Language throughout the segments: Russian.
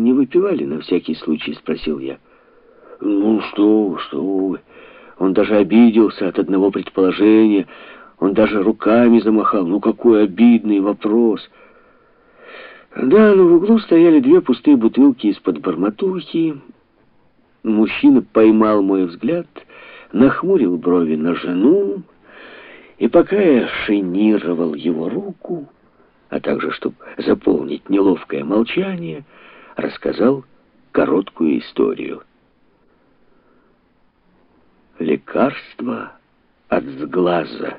не выпивали на всякий случай?» — спросил я. «Ну, что вы. Он даже обиделся от одного предположения. Он даже руками замахал. Ну, какой обидный вопрос!» Да, но в углу стояли 2 пустые бутылки из-под барматухи. Мужчина поймал мой взгляд, нахмурил брови на жену, и пока я шинировал его руку, а также, чтобы заполнить неловкое молчание, рассказал короткую историю. Лекарство от сглаза.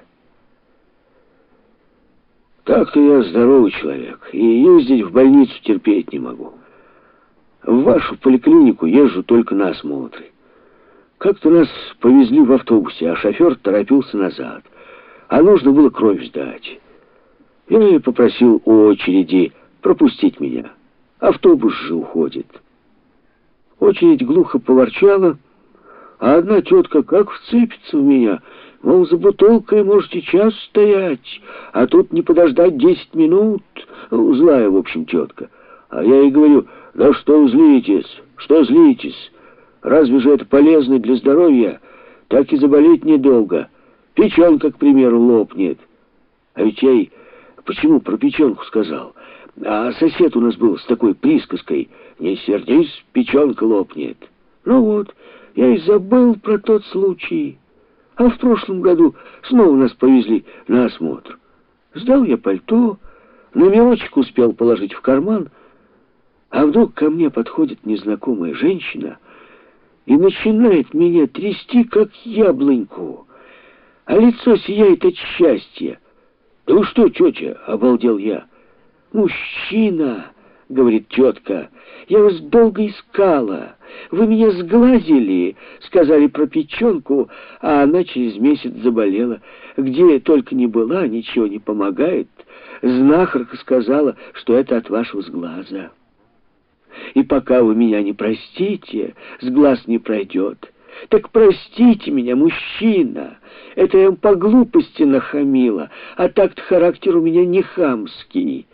Так-то я здоровый человек, и ездить в больницу терпеть не могу. В вашу поликлинику езжу только на осмотры. Как-то нас повезли в автобусе, а шофер торопился назад, а нужно было кровь сдать. Я и попросил у очереди пропустить меня. Автобус же уходит. Очередь глухо поворчала, а одна тетка как вцепится в меня, мол, за бутылкой можете час стоять, а тут не подождать 10 минут. Злая, в общем, тетка. А я ей говорю: да что вы злитесь, что злитесь? Разве же это полезно для здоровья? Так и заболеть недолго. Печенка, к примеру, лопнет. А ведь я ей почему про печенку сказал? А сосед у нас был с такой присказкой: не сердись, печенка лопнет. Ну вот, я и забыл про тот случай. А в прошлом году снова нас повезли на осмотр. Сдал я пальто, номерочек успел положить в карман, а вдруг ко мне подходит незнакомая женщина и начинает меня трясти, как яблоньку, а лицо сияет от счастья. «Да вы что, тетя?» — обалдел я. «Мужчина!» — говорит тетка. «Я вас долго искала. Вы меня сглазили, сказали про печенку, а она через месяц заболела. Где я только не была, ничего не помогает. Знахарка сказала, что это от вашего сглаза. И пока вы меня не простите, сглаз не пройдет. Так простите меня, мужчина. Это я вам по глупости нахамила, а так-то характер у меня не хамский».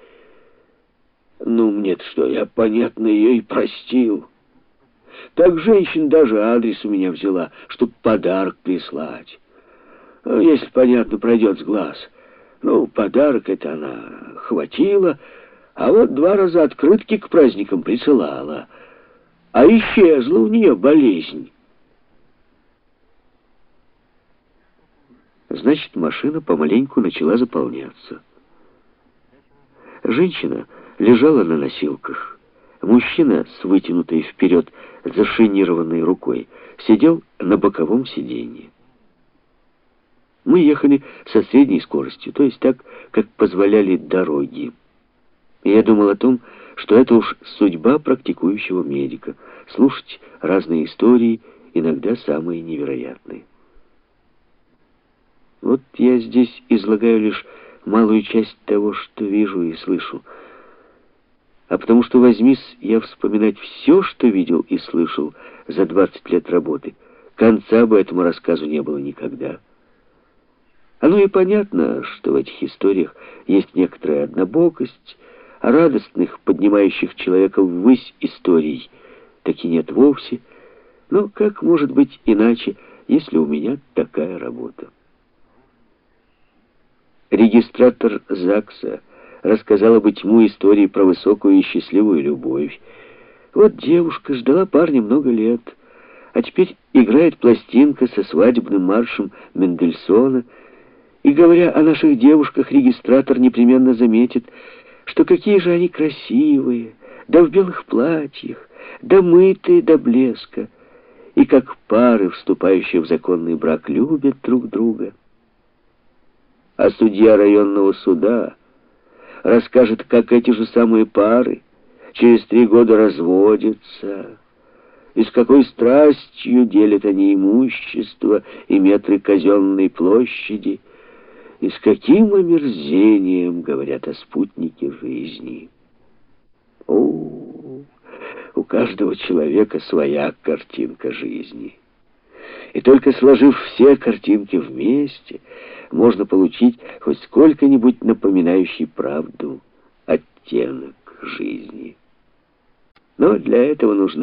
Ну, мне-то что, я, понятно, ее и простил. Так женщина даже адрес у меня взяла, чтоб подарок прислать. Ну, если, понятно, пройдет с глаз. Ну, подарок это она хватила, а вот 2 раза открытки к праздникам присылала. А исчезла у нее болезнь. Значит, машина помаленьку начала заполняться. Женщина лежала на носилках. Мужчина с вытянутой вперед зашинированной рукой сидел на боковом сиденье. Мы ехали со средней скоростью, то есть так, как позволяли дороги. И я думал о том, что это уж судьба практикующего медика — слушать разные истории, иногда самые невероятные. Вот я здесь излагаю лишь малую часть того, что вижу и слышу. А потому что возьмись я вспоминать все, что видел и слышал за 20 лет работы, конца бы этому рассказу не было никогда. Оно и понятно, что в этих историях есть некоторая однобокость, а радостных, поднимающих человека ввысь историй таки нет вовсе. Но как может быть иначе, если у меня такая работа? Регистратор ЗАГСа рассказала бы тьму истории про высокую и счастливую любовь. Вот девушка ждала парня много лет, а теперь играет пластинка со свадебным маршем Мендельсона, и, говоря о наших девушках, регистратор непременно заметит, что какие же они красивые, да в белых платьях, да мытые до блеска, и как пары, вступающие в законный брак, любят друг друга. А судья районного суда расскажет, как эти же самые пары через 3 года разводятся, и с какой страстью делят они имущество и метры казенной площади, и с каким омерзением говорят о спутнике жизни. О, у каждого человека своя картинка жизни. И только сложив все картинки вместе, можно получить хоть сколько-нибудь напоминающий правду оттенок жизни. Но для этого нужна